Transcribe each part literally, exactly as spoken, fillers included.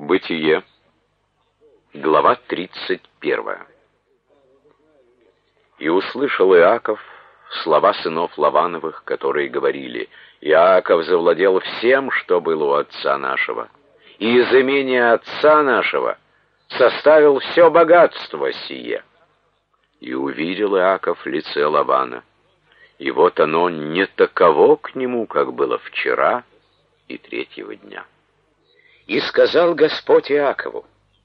Бытие, глава тридцать первая. И услышал Иаков слова сынов Лавановых, которые говорили: «Иаков завладел всем, что было у отца нашего, и из имения отца нашего составил все богатство сие». И увидел Иаков лице Лавана, и вот оно не таково к нему, как было вчера и третьего дня. И сказал Господь Иакову: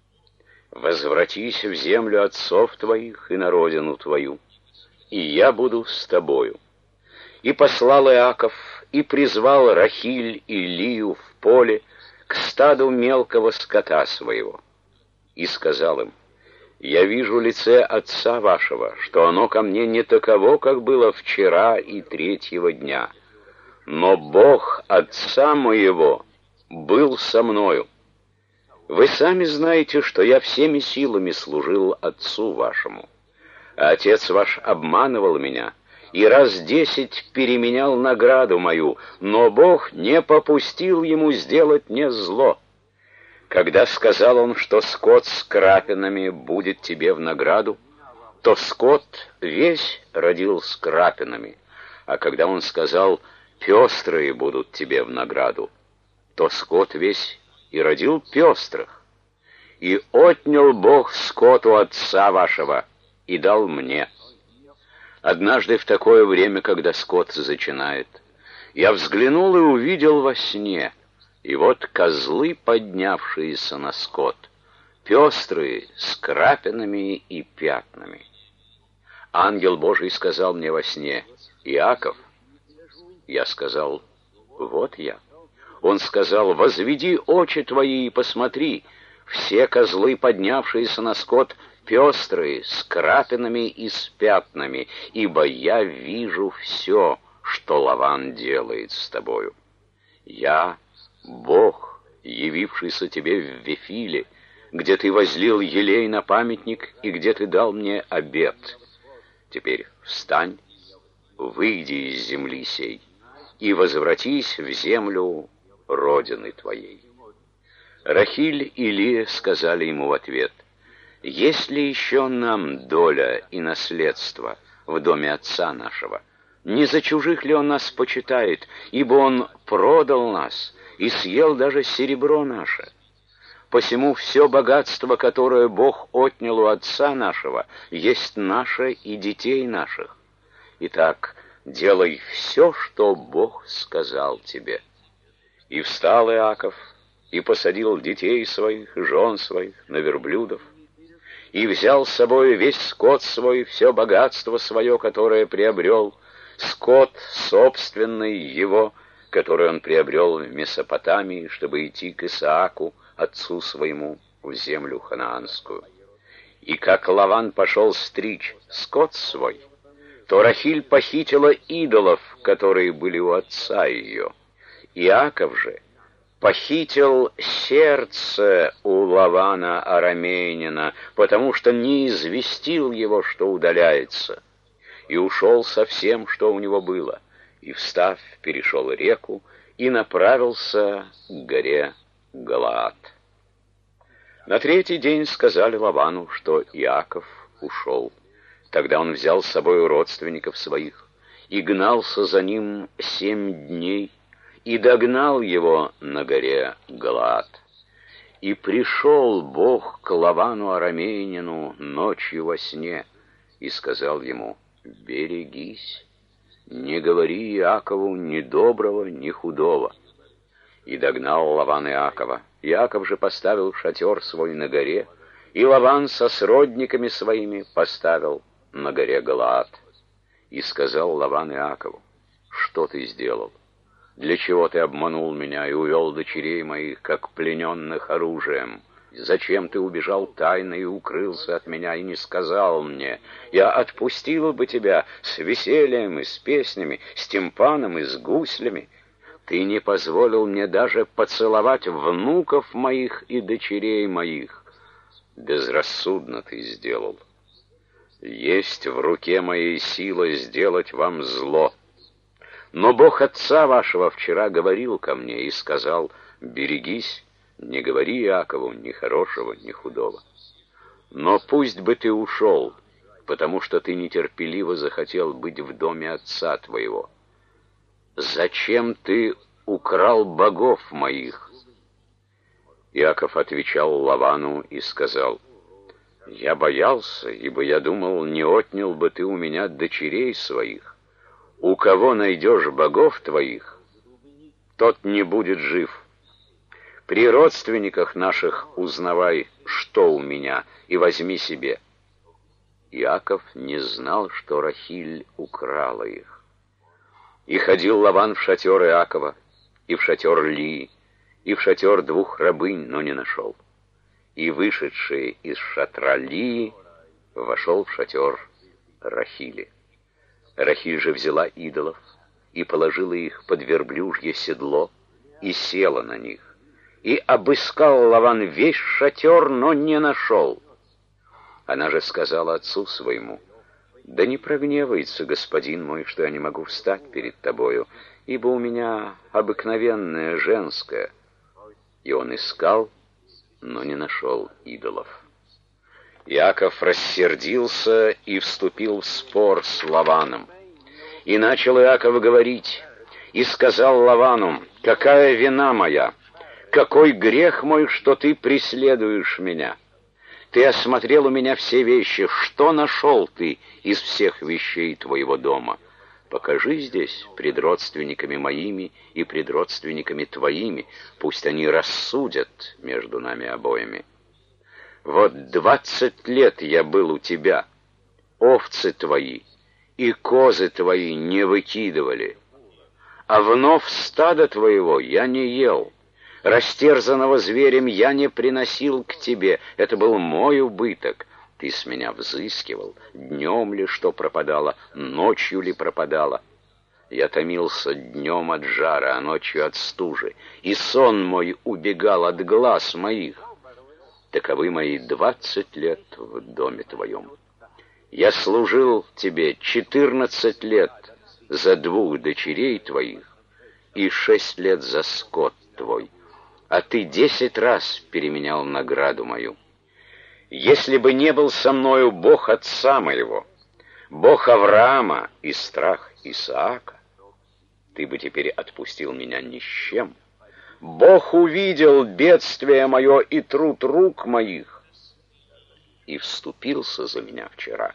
«Возвратись в землю отцов твоих и на родину твою, и я буду с тобою». И послал Иаков, и призвал Рахиль и Лию в поле к стаду мелкого скота своего. И сказал им: «Я вижу лице отца вашего, что оно ко мне не таково, как было вчера и третьего дня. Но Бог отца моего был со мною. Вы сами знаете, что я всеми силами служил отцу вашему. А отец ваш обманывал меня и раз десять переменял награду мою, но Бог не попустил ему сделать мне зло. Когда сказал он, что скот с крапинами будет тебе в награду, то скот весь родил с крапинами, а когда он сказал: пестрые будут тебе в награду, то скот весь и родил пестрых. И отнял Бог скот у отца вашего и дал мне. Однажды в такое время, когда скот зачинает, я взглянул и увидел во сне, и вот козлы, поднявшиеся на скот, пестрые, с крапинами и пятнами. Ангел Божий сказал мне во сне: Иаков. Я сказал: вот я. Он сказал: возведи очи твои и посмотри, все козлы, поднявшиеся на скот, пестрые, с крапинами и с пятнами, ибо я вижу все, что Лаван делает с тобою. Я Бог, явившийся тебе в Вифиле, где ты возлил елей на памятник и где ты дал мне обет. Теперь встань, выйди из земли сей и возвратись в землю родины твоей». Рахиль и Лия сказали ему в ответ: «Есть ли еще нам доля и наследство в доме отца нашего? Не за чужих ли он нас почитает, ибо он продал нас и съел даже серебро наше? Посему все богатство, которое Бог отнял у отца нашего, есть наше и детей наших. Итак, делай все, что Бог сказал тебе». И встал Иаков, и посадил детей своих, жен своих на верблюдов, и взял с собой весь скот свой, все богатство свое, которое приобрел, скот собственный его, который он приобрел в Месопотамии, чтобы идти к Исааку, отцу своему, в землю ханаанскую. И как Лаван пошел стричь скот свой, то Рахиль похитила идолов, которые были у отца ее. Иаков же похитил сердце у Лавана арамеянина, потому что не известил его, что удаляется, и ушел со всем, что у него было, и, встав, перешел реку и направился к горе Галаад. На третий день сказали Лавану, что Иаков ушел. Тогда он взял с собой родственников своих и гнался за ним семь дней, и догнал его на горе Галаад. И пришел Бог к Лавану арамеянину ночью во сне и сказал ему: «Берегись, не говори Иакову ни доброго, ни худого». И догнал Лаван Иакова. Иаков же поставил шатер свой на горе, и Лаван со сродниками своими поставил на горе Галаад. И сказал Лаван Иакову: «Что ты сделал? Для чего ты обманул меня и увел дочерей моих, как плененных оружием? Зачем ты убежал тайно и укрылся от меня и не сказал мне? Я отпустил бы тебя с весельем и с песнями, с тимпаном и с гуслями. Ты не позволил мне даже поцеловать внуков моих и дочерей моих. Безрассудно ты сделал. Есть в руке моей сила сделать вам зло. Но Бог отца вашего вчера говорил ко мне и сказал: берегись, Не говори Иакову ни хорошего, ни худого. Но пусть бы ты ушел, потому что ты нетерпеливо захотел быть в доме отца твоего. Зачем ты украл богов моих?» Иаков отвечал Лавану и сказал: «Я боялся, ибо я думал, не отнял бы ты у меня дочерей своих. У кого найдешь богов твоих, тот не будет жив. При родственниках наших узнавай, что у меня, и возьми себе». Иаков не знал, что Рахиль украла их. И ходил Лаван в шатер Иакова, и в шатер Лии, и в шатер двух рабынь, но не нашел. И вышедший из шатра Лии вошел в шатер Рахили. Рахиль же взяла идолов и положила их под верблюжье седло и села на них. И обыскал Лаван весь шатер, но не нашел. Она же сказала отцу своему: «Да не прогневается господин мой, что я не могу встать перед тобою, ибо у меня обыкновенное женское». И он искал, но не нашел идолов. Иаков рассердился и вступил в спор с Лаваном. И начал Иаков говорить, и сказал Лавану: «Какая вина моя? Какой грех мой, что ты преследуешь меня? Ты осмотрел у меня все вещи. Что нашел ты из всех вещей твоего дома? Покажи здесь пред родственниками моими и пред родственниками твоими. Пусть они рассудят между нами обоими. Вот двадцать лет я был у тебя. Овцы твои и козы твои не выкидывали. А вновь стада твоего я не ел. Растерзанного зверем я не приносил к тебе. Это был мой убыток. Ты с меня взыскивал. Днем ли что пропадало, ночью ли пропадало. Я томился днем от жара, а ночью от стужи. И сон мой убегал от глаз моих. Таковы мои двадцать лет в доме твоем. Я служил тебе четырнадцать лет за двух дочерей твоих и шесть лет за скот твой. А ты десять раз переменял награду мою. Если бы не был со мною Бог отца моего, Бог Авраама и страх Исаака, ты бы теперь отпустил меня ни с чем. Бог увидел бедствие мое и труд рук моих и вступился за меня вчера».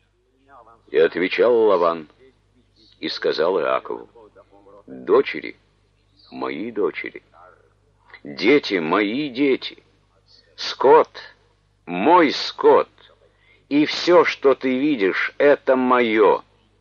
И отвечал Лаван и сказал Иакову: «Дочери мои дочери, дети мои дети, скот мой скот, и все, что ты видишь, это мое.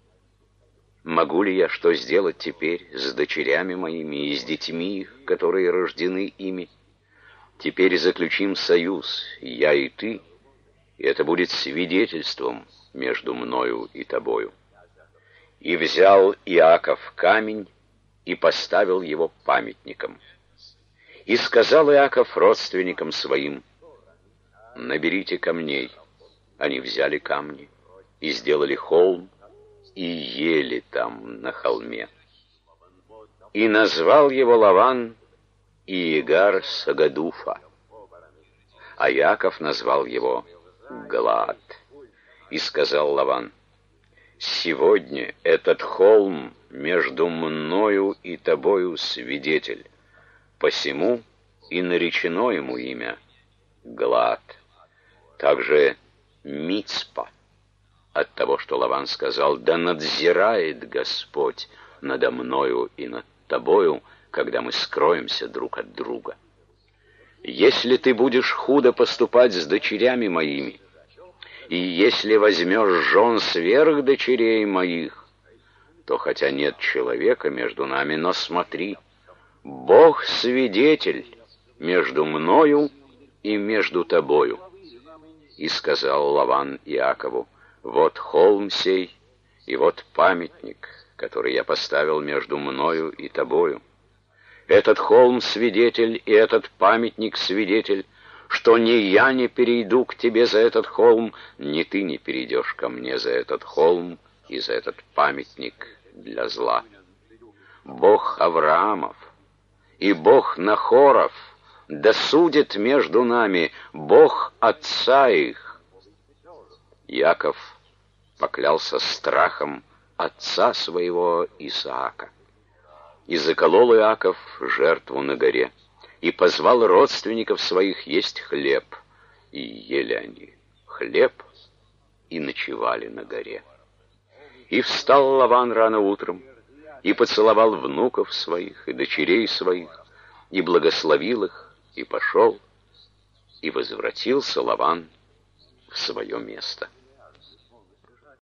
Могу ли я что сделать теперь с дочерями моими и с детьми их, которые рождены ими? Теперь заключим союз, я и ты, и это будет свидетельством между мною и тобою». И взял Иаков камень и поставил его памятником. И сказал Иаков родственникам своим: «Наберите камней». Они взяли камни и сделали холм, и ели там на холме. И назвал его Лаван Иегар Сагадуфа, а Иаков назвал его Галаад. И сказал Лаван: «Сегодня этот холм между мною и тобою свидетель, посему и наречено ему имя Галаад». Также Мицпа, от того, что Лаван сказал: «Да надзирает Господь надо мною и над тобою, когда мы скроемся друг от друга. Если ты будешь худо поступать с дочерями моими, и если возьмешь жен сверх дочерей моих, то хотя нет человека между нами, но смотри, Бог свидетель между мною и между тобою». И сказал Лаван Иакову: «Вот холм сей, и вот памятник, который я поставил между мною и тобою. Этот холм свидетель, и этот памятник свидетель, что ни я не перейду к тебе за этот холм, ни ты не перейдешь ко мне за этот холм и за этот памятник для зла. Бог Авраамов и Бог Нахоров, да судит между нами Бог отца их». Иаков поклялся страхом отца своего Исаака. И заколол Иаков жертву на горе, и позвал родственников своих есть хлеб, и ели они хлеб, и ночевали на горе. И встал Лаван рано утром, и поцеловал внуков своих, и дочерей своих, и благословил их, и пошел, и возвратился Лаван в свое место.